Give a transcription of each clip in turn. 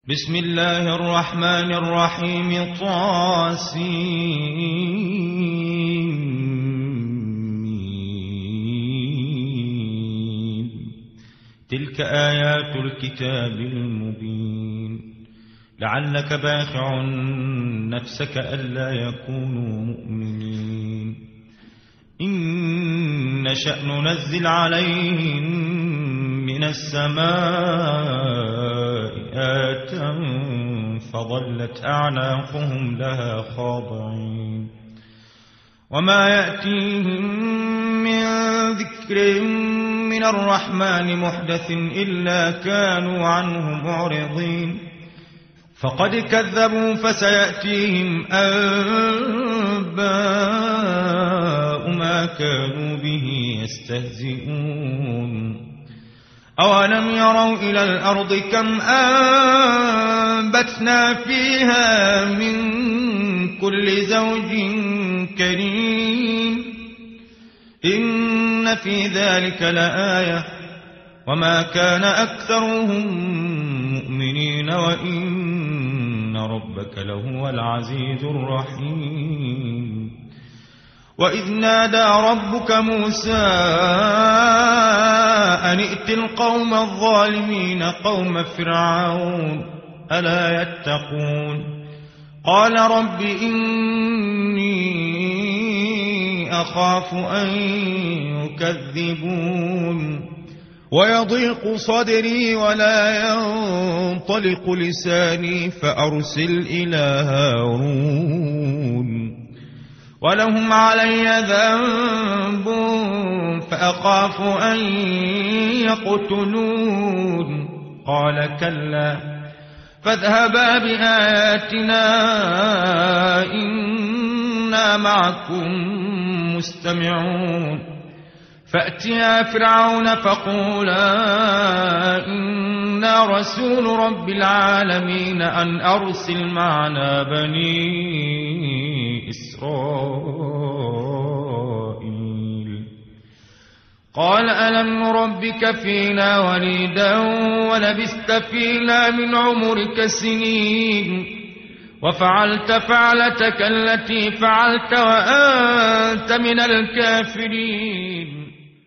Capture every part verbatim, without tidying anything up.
بسم الله الرحمن الرحيم طاسين تلك آيات الكتاب المبين لعلك باخع نفسك ألا يكونوا مؤمنين إن نشأ ننزل عليهم من السماء آية فظلت أعناقهم لها خاضعين وما يأتيهم من ذكر من الرحمن محدث إلا كانوا عنه معرضين فقد كذبوا فسيأتيهم أنباء ما كانوا به يستهزئون أولم يروا إلى الأرض كم أنبتنا فيها من كل زوج كريم إن في ذلك لآية وما كان أكثرهم مؤمنين وإن ربك لهو العزيز الرحيم وإذ نادى ربك موسى أن ائت القوم الظالمين قوم فرعون ألا يتقون قال رب إني أخاف أن يكذبون ويضيق صدري ولا ينطلق لساني فأرسل إلى هارون ولهم علي ذنب فأخاف أن يقتلون قال كلا فاذهبا بآياتنا إنا معكم مستمعون فأتيا فرعون فقولا إنا رسول رب العالمين أن أرسل معنا بني إسرائيل قال ألم نربك فينا وليدا ولبثت فينا من عمرك سنين وفعلت فعلتك التي فعلت وأنت من الكافرين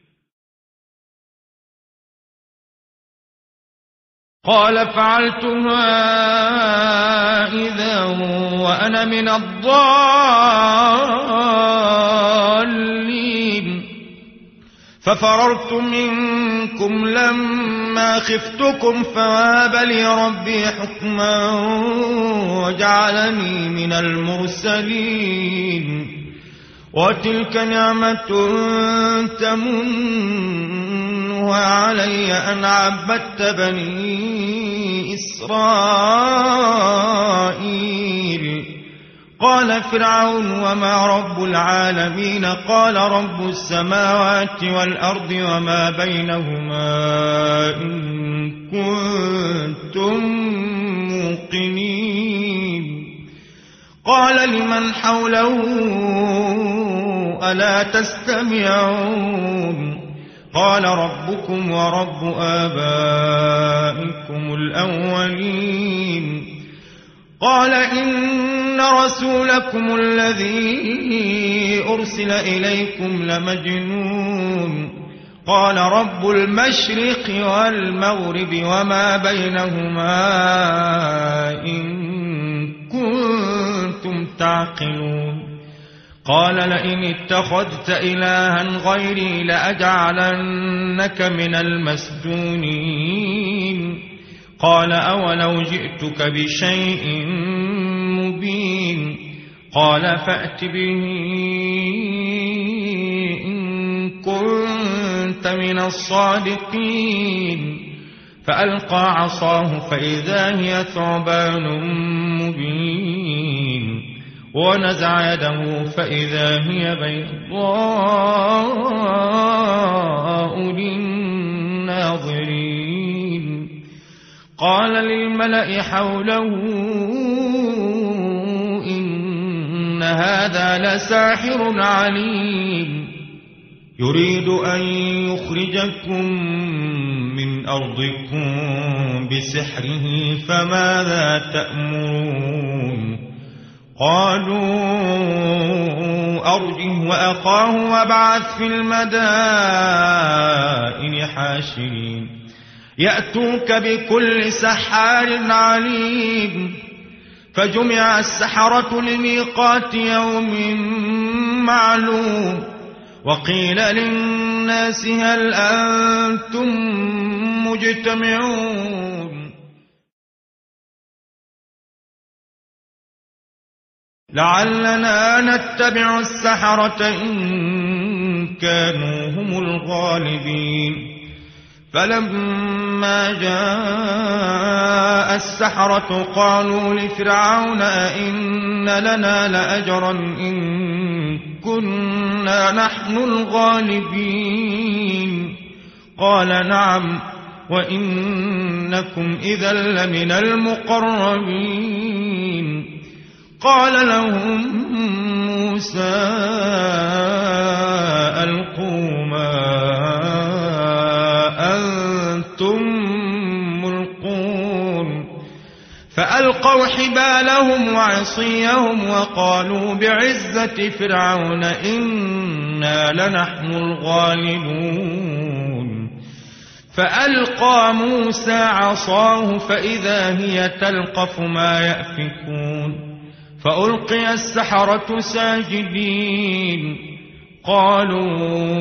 قال فعلتها إذا وأنا من الضالين ففررت منكم لما خفتكم فوهب لي ربي حكما وجعلني من المرسلين وتلك نعمة تمنها علي أن عبدت بني إسرائيل قال فرعون وما رب العالمين قال رب السماوات والأرض وما بينهما إن كنتم موقنين قال لمن حوله ألا تستمعون قال ربكم ورب آبائكم الأولين قال إن رسولكم الذي أرسل إليكم لمجنون قال رب المشرق والمغرب وما بينهما إن كنتم تعقلون قال لئن اتخذت إلها غيري لأجعلنك من المسجونين قال أولو جئتك بشيء مبين قال فأت به إن كنت من الصادقين فألقى عصاه فإذا هي ثعبان مبين ونزع يده فإذا هي بيضاء للناظرين قال للملأ حوله إن هذا لساحر عليم يريد أن يخرجكم من أرضكم بسحره فماذا تأمرون قالوا أرجه وأخاه وابعث في المدائن حاشرين يأتوك بكل سحار عليم فجمع السحرة لميقات يوم معلوم وقيل للناس هل أنتم مجتمعون لعلنا نتبع السحرة إن كانوا هم الغالبين فلما جاء السحرة قالوا لفرعون أئن لنا لأجرا إن كنا نحن الغالبين قال نعم وإنكم إذا لمن المقربين قال لهم موسى ألقوا ما أنتم ملقون فألقوا حبالهم وعصيهم وقالوا بعزة فرعون إنا لنحن الغالبون فألقى موسى عصاه فإذا هي تلقف ما يأفكون فألقي السحرة ساجدين قالوا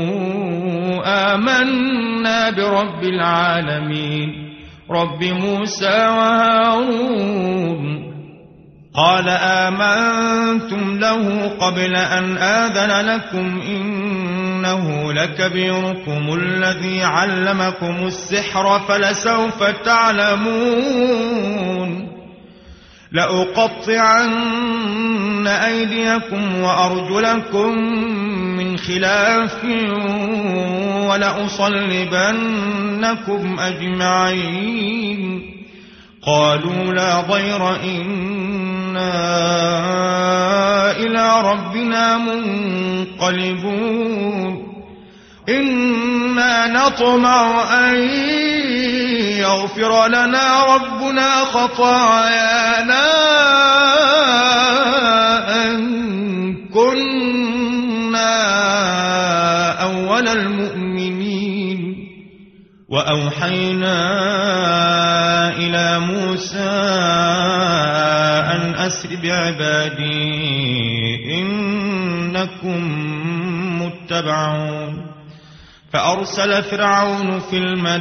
آمنا برب العالمين رب موسى وهارون قال آمنتم له قبل أن آذن لكم إنه لكبيركم الذي علمكم السحر فلسوف تعلمون لأقطعن أيديكم وأرجلكم من خلاف ولأصلبنكم أجمعين قالوا لا ضير إنا إلى ربنا منقلبون إنا نطمع أن يغفر لنا ربنا خطايانا أن كنا أول المؤمنين وأوحينا إلى موسى أن أسر بعبادي إنكم متبعون فأرسل فرعون في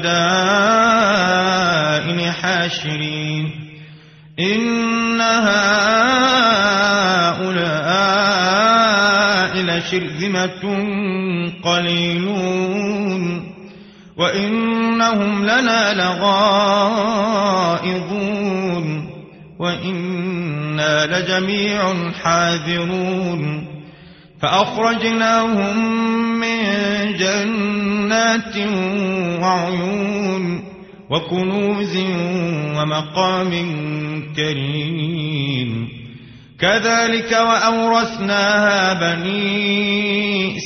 المدائن حاشرين إن هؤلاء لشرذمة قليلون وإنهم لنا لغائظون وإنا لجميع حاذرون فأخرجناهم من جنات وعيون وكنوز ومقام كريم كذلك وأورثناها بني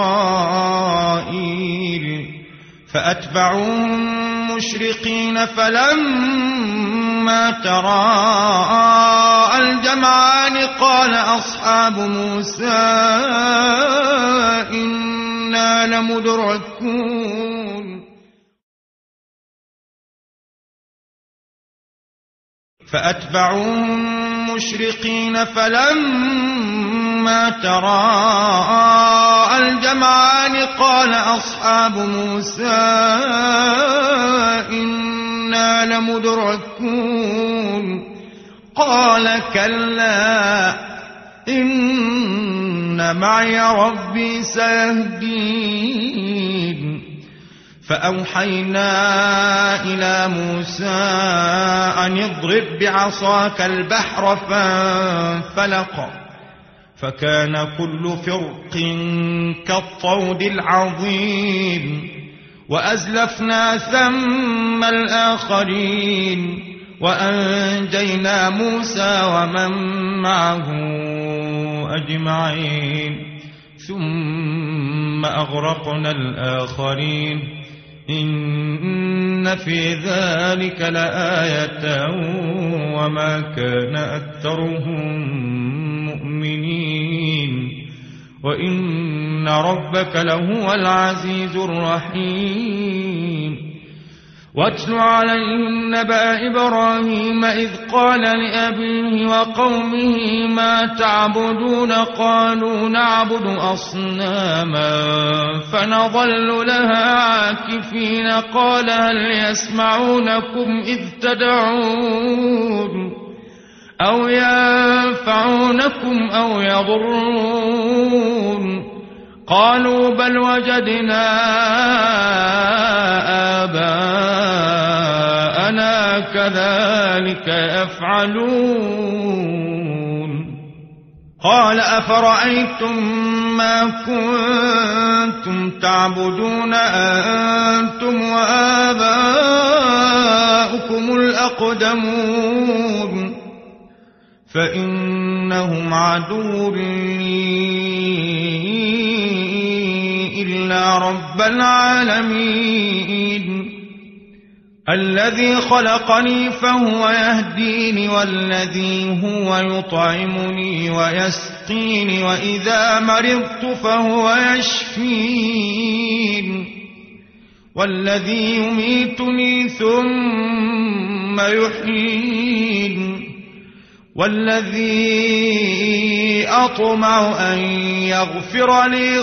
إسرائيل فأتبعوهم مشرقين فلما تراءى الجمعان قال أصحاب موسى إنا لمدركون فأتبعوهم مشرقين فلما تراءى الجمعان قال أصحاب موسى إنا لمدركون قال كلا إن معي ربي سيهدين فأوحينا إلى موسى أن اضرب بعصاك البحر فانفلق فكان كل فرق كالطود العظيم وأزلفنا ثم الآخرين وأنجينا موسى ومن معه أجمعين ثم أغرقنا الآخرين إن في ذلك لآية وما كان أكثرهم مؤمنين وإن ربك لهو العزيز الرحيم واتل عليهم نبأ إبراهيم إذ قال لأبيه وقومه ما تعبدون قالوا نعبد أصناما فنظل لها عاكفين قال هل يسمعونكم إذ تدعون أو ينفعونكم أو يضرون قالوا بل وجدنا آباءنا كذلك يفعلون قال أفرأيتم ما كنتم تعبدون أنتم وآباؤكم الأقدمون فإنهم عدو لي إلا رب العالمين الذي خلقني فهو يهديني والذي هو يطعمني ويسقيني وإذا مرضت فهو يشفين والذي يميتني ثم يحيين والذي أطمع أن يغفر لي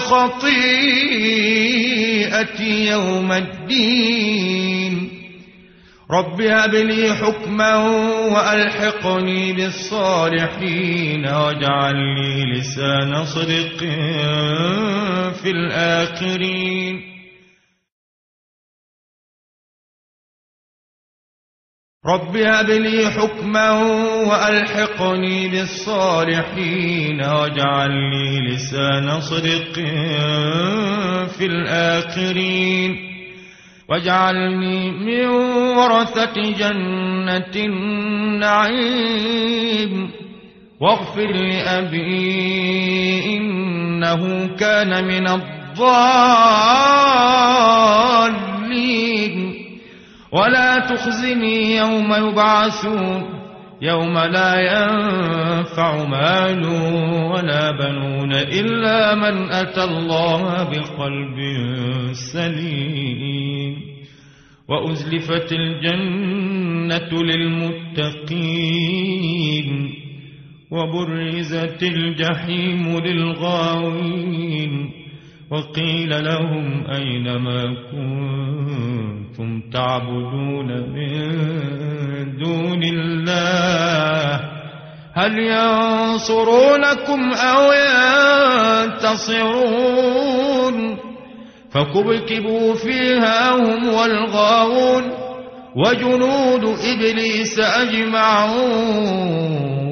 خطيئتي يوم الدين رب هب لي حكما وألحقني بالصالحين واجعل لي لسان صدق في الآخرين رب هب لي حكما وألحقني بالصالحين واجعل لي لسان صدق في الآخرين واجعلني من ورثة جنة النعيم واغفر لأبي إنه كان من الضالين ولا تخزني يوم يبعثون يوم لا ينفع مال ولا بنون إلا من أتى الله بقلب سليم وأزلفت الجنة للمتقين وبرزت الجحيم للغاوين وقيل لهم أين ما كنتم تعبدون من دون الله هل ينصرونكم أو ينتصرون فكبكبوا فيها هم والغاوون وجنود إبليس أجمعون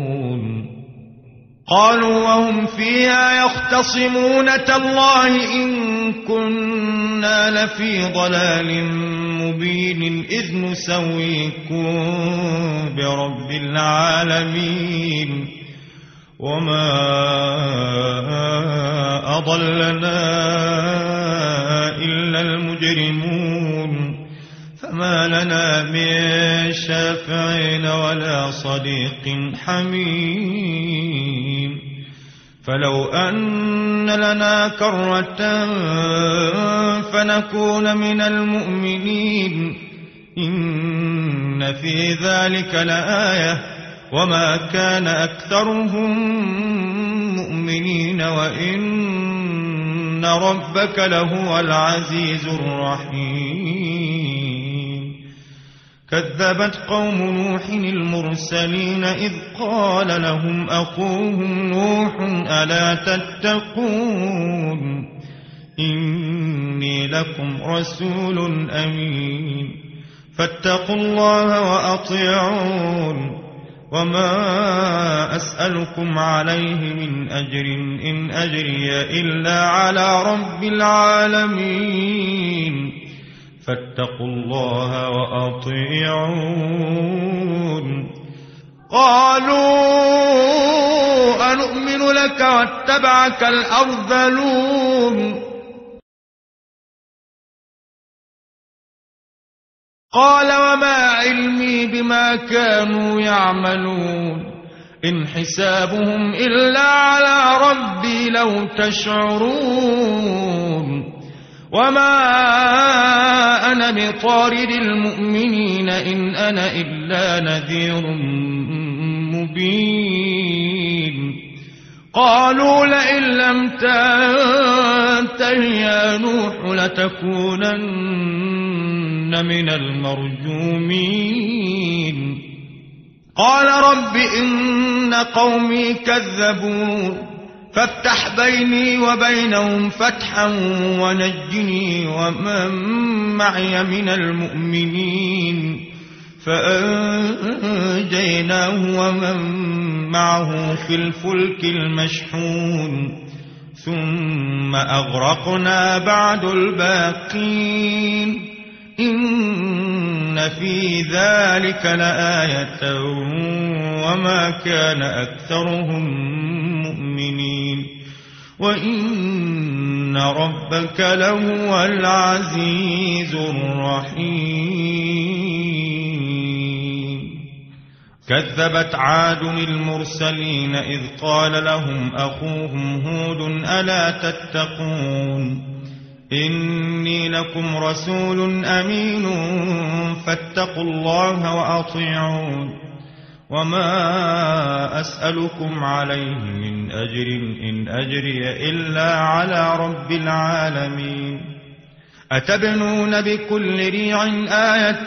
قالوا وهم فيها يختصمون تالله إن كنا لفي ضلال مبين إذ نسويكم برب العالمين وما أضلنا إلا المجرمون فما لنا من شافعين ولا صديق حميم فلو أن لنا كرة فنكون من المؤمنين إن في ذلك لآية وما كان أكثرهم مؤمنين وإن ربك لهو العزيز الرحيم كذبت قوم نوح المرسلين إذ قال لهم أخوهم نوح ألا تتقون إني لكم رسول أمين فاتقوا الله وأطيعون وما أسألكم عليه من أجر إن أجري إلا على رب العالمين فاتقوا الله وأطيعون قالوا أنؤمن لك واتبعك الأرذلون قال وما علمي بما كانوا يعملون إن حسابهم إلا على ربي لو تشعرون وما أنا بطارد المؤمنين إن أنا إلا نذير مبين قالوا لئن لم تنته يا نوح لتكونن من المرجومين قال رب إن قومي كذبون فافتح بيني وبينهم فتحا ونجني ومن معي من المؤمنين فأنجيناه ومن معه في الفلك المشحون ثم أغرقنا بعد الباقين إن في ذلك لآية وما كان أكثرهم مؤمنين وإن ربك لهو العزيز الرحيم كذبت عاد المرسلين إذ قال لهم أخوهم هود ألا تتقون إني لكم رسول أمين فاتقوا الله وأطيعون وما أسألكم عليه من أجر إن أجري إلا على رب العالمين أتبنون بكل ريع آية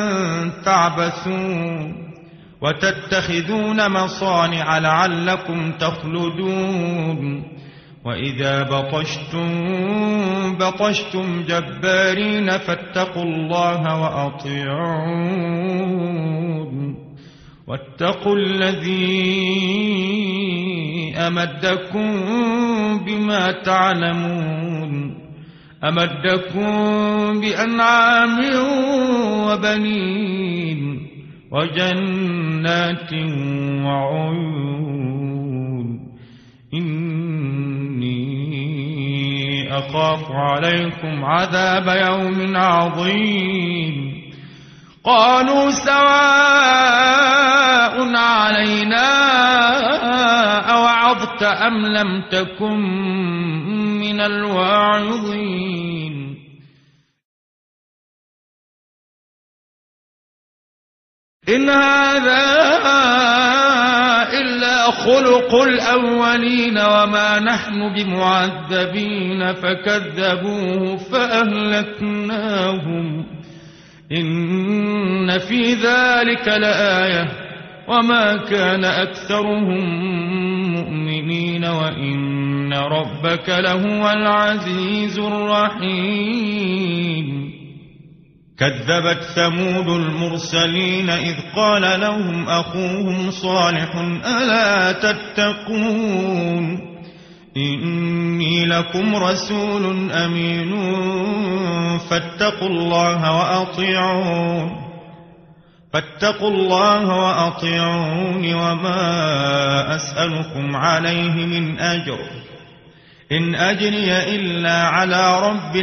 تعبثون وتتخذون مصانع لعلكم تخلدون وإذا بطشتم بطشتم جبارين فاتقوا الله وأطيعون واتقوا الذي أمدكم بما تعلمون أمدكم بأنعام وبنين وجنات وعيون إني أخاف عليكم عذاب يوم عظيم قالوا سواء علينا أوعظت أم لم تكن من الواعظين إن هذا إلا خلق الأولين وما نحن بمعذبين فكذبوه فأهلكناهم إن في ذلك لآية وما كان أكثرهم مؤمنين وإن ربك لهو العزيز الرحيم كذبت ثمود المرسلين إذ قال لهم أخوهم صالح ألا تتقون إني لكم رسول أمين فاتقوا الله وأطيعون فاتقوا الله وأطيعون وما أسألكم عليه من أجر إن أجري إلا على رب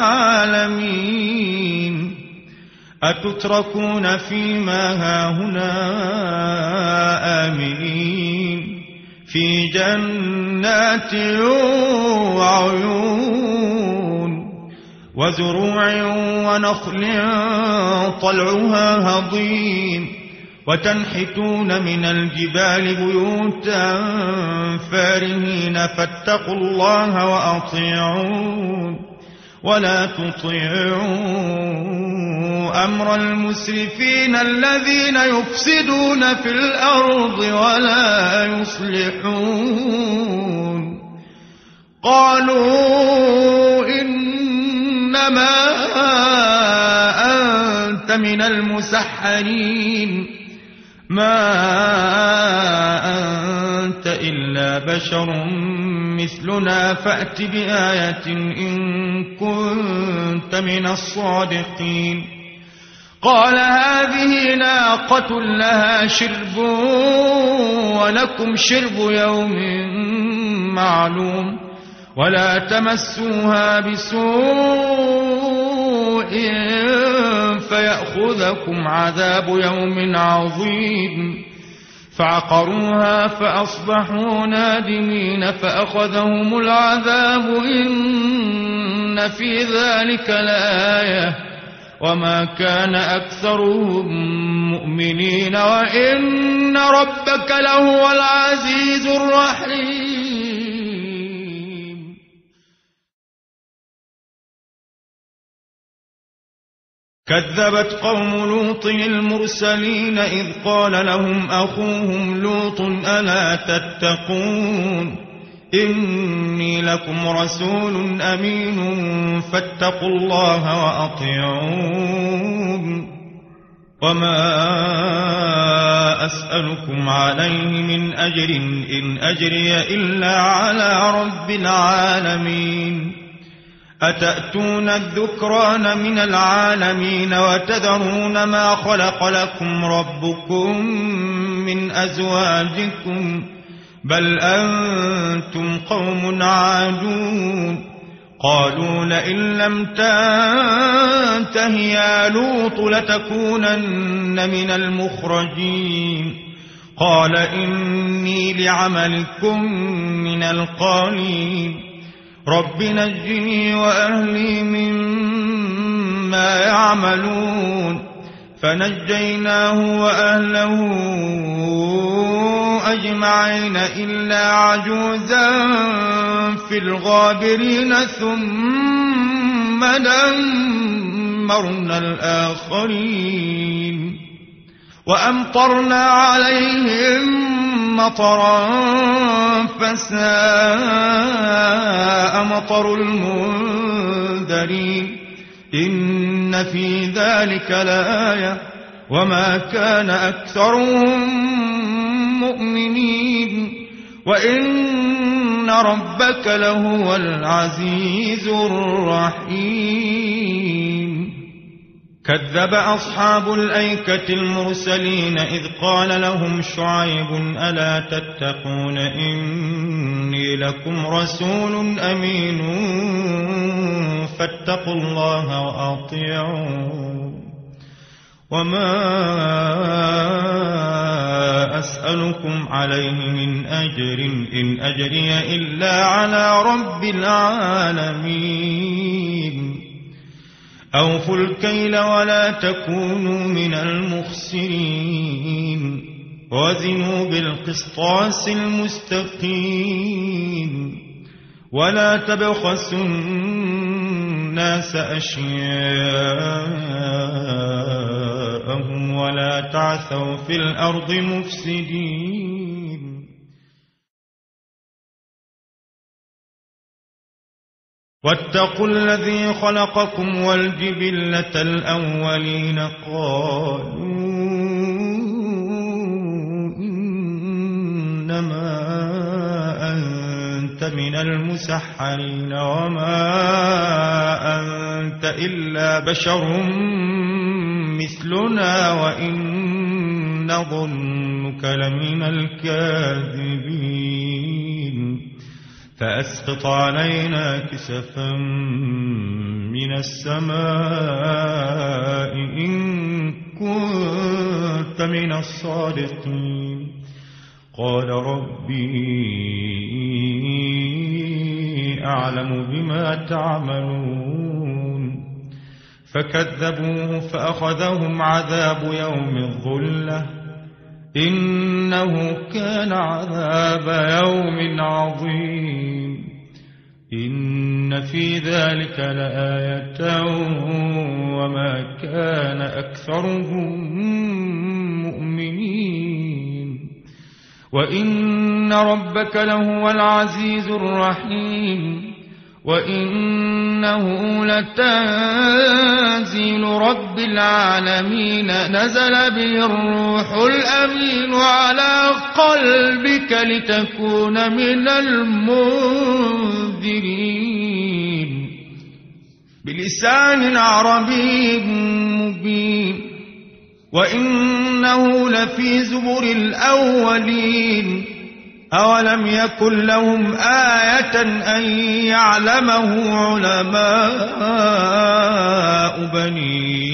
العالمين أتتركون فيما هاهنا آمنين في جنات وعيون وزروع ونخل طلعها هضيم وتنحتون من الجبال بيوتا فارهين فاتقوا الله وأطيعون ولا تطيعوا أمر المسرفين الذين يفسدون في الأرض ولا يصلحون قالوا إنما أنت من المسحرين ما أنت إلا بشر مثلنا فأت بآية إن كنت من الصادقين قال هذه ناقة لها شرب ولكم شرب يوم معلوم ولا تمسوها بسوء فيأخذكم عذاب يوم عظيم فعقروها فأصبحوا نادمين فأخذهم العذاب إن في ذلك لآية وما كان أكثرهم مؤمنين وإن ربك لهو العزيز الرحيم. كذبت قوم لوط المرسلين إذ قال لهم أخوهم لوط ألا تتقون إني لكم رسول أمين فاتقوا الله وأطيعون وما أسألكم عليه من أجر إن أجري إلا على رب العالمين. أتأتون الذكران من العالمين وتذرون ما خلق لكم ربكم من أزواجكم بل أنتم قوم عادون. قالوا لئن لم تنته يا لوط لتكونن من المخرجين. قال إني لعملكم من القالين رب نجني وأهلي مما يعملون. فنجيناه وأهله أجمعين إلا عجوزا في الغابرين ثم دمرنا الآخرين وأمطرنا عليهم مطرا فساء مطر المنذرين. إن في ذلك لآية وما كان أكثرهم مؤمنين وإن ربك لهو العزيز الرحيم. كذب أصحاب الأيكة المرسلين إذ قال لهم شعيب ألا تتقون إني لكم رسول أمين فاتقوا الله وأطيعون وما أسألكم عليه من أجر إن أجري إلا على رب العالمين. أوفوا الكيل ولا تكونوا من المخسرين وزنوا بالقسطاس المستقيم ولا تبخسوا الناس أشياءهم ولا تعثوا في الأرض مفسدين. واتقوا الذي خلقكم والجبلة الأولين قالوا إنما أنت من المسحرين وما أنت إلا بشر مثلنا وإن نظنك لمن الكاذبين. فأسقط علينا كسفا من السماء إن كنت من الصادقين. قال ربي أعلم بما تعملون. فكذبوه فأخذهم عذاب يوم الظلة إنه كان عذاب يوم عظيم. إن في ذلك لآية وما كان أكثرهم مؤمنين وإن ربك لهو العزيز الرحيم. وإنه لتنزيل رب العالمين نزل به الروح الأمين على قلبك لتكون من المنذرين بلسان عربي مبين. وإنه لفي زبر الأولين أولم يكن لهم آية أن يعلمه علماء بني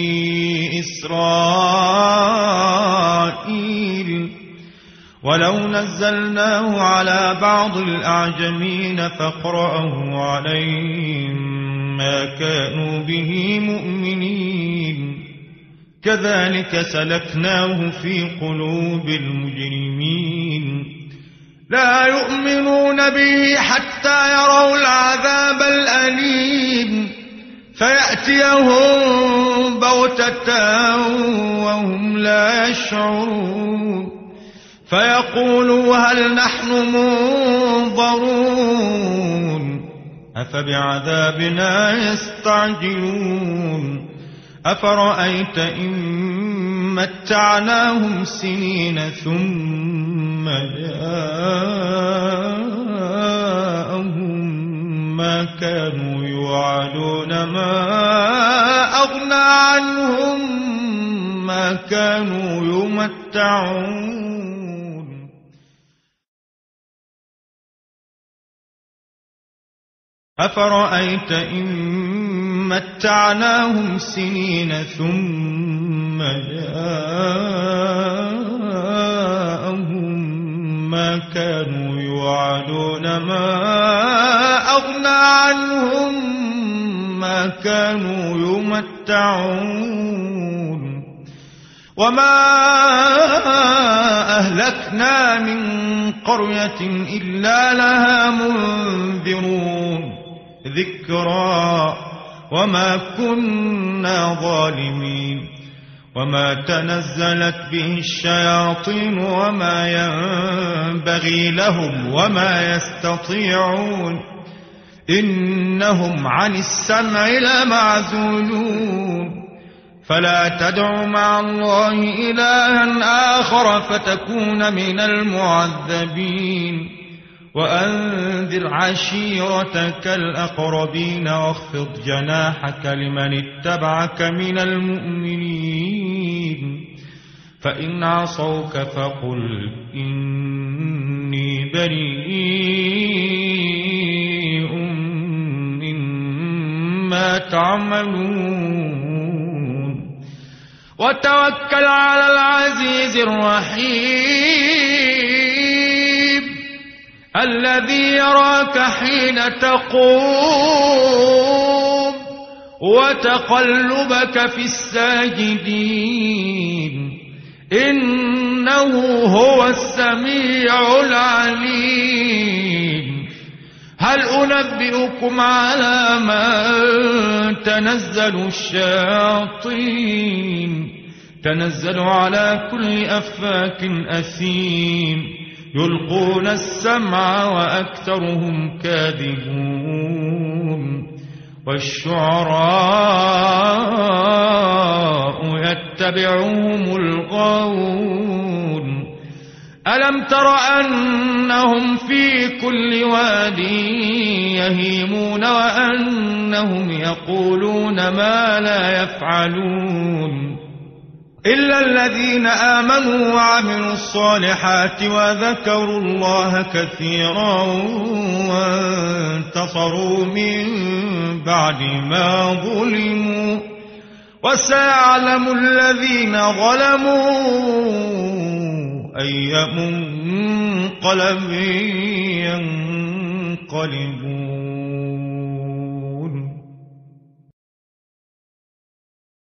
إسرائيل ولو نزلناه على بعض الأعجمين فقرأه عليهم ما كانوا به مؤمنين كذلك سلكناه في قلوب المجرمين لا يؤمنون به حتى يروا العذاب الأليم فيأتيهم بغتة وهم لا يشعرون فيقولوا هل نحن منظرون أفبعذابنا يستعجلون أفرأيت إن متعناهم سنين ثم جاءهم ما كانوا يوعدون ما أغنى عنهم ما كانوا يمتعون أفرأيت إن متعناهم سنين ثم جاءهم ما كانوا يوعدون ما أغنى عنهم ما كانوا يمتعون وما أهلكنا من قرية إلا لها منذرون ذكرى وما كنا ظالمين وما تنزلت به الشياطين وما ينبغي لهم وما يستطيعون إنهم عن السمع لمعزولون فلا تدع مع الله إلها آخر فتكون من المعذبين وأنذر عشيرتك الأقربين واخفض جناحك لمن اتبعك من المؤمنين فإن عصوك فقل إني بريء مما تعملون وتوكل على العزيز الرحيم الذي يراك حين تقوم وتقلبك في الساجدين إنه هو السميع العليم هل أنبئكم على من تنزل الشياطين تنزل على كل أفاك أثيم يلقون السمع وأكثرهم كاذبون والشعراء يتبعهم الغاوون ألم تر أنهم في كل واد يهيمون وأنهم يقولون ما لا يفعلون إلا الذين آمنوا وعملوا الصالحات وذكروا الله كثيرا وانتصروا من بعد ما ظلموا وسيعلم الذين ظلموا أي منقلب ينقلبون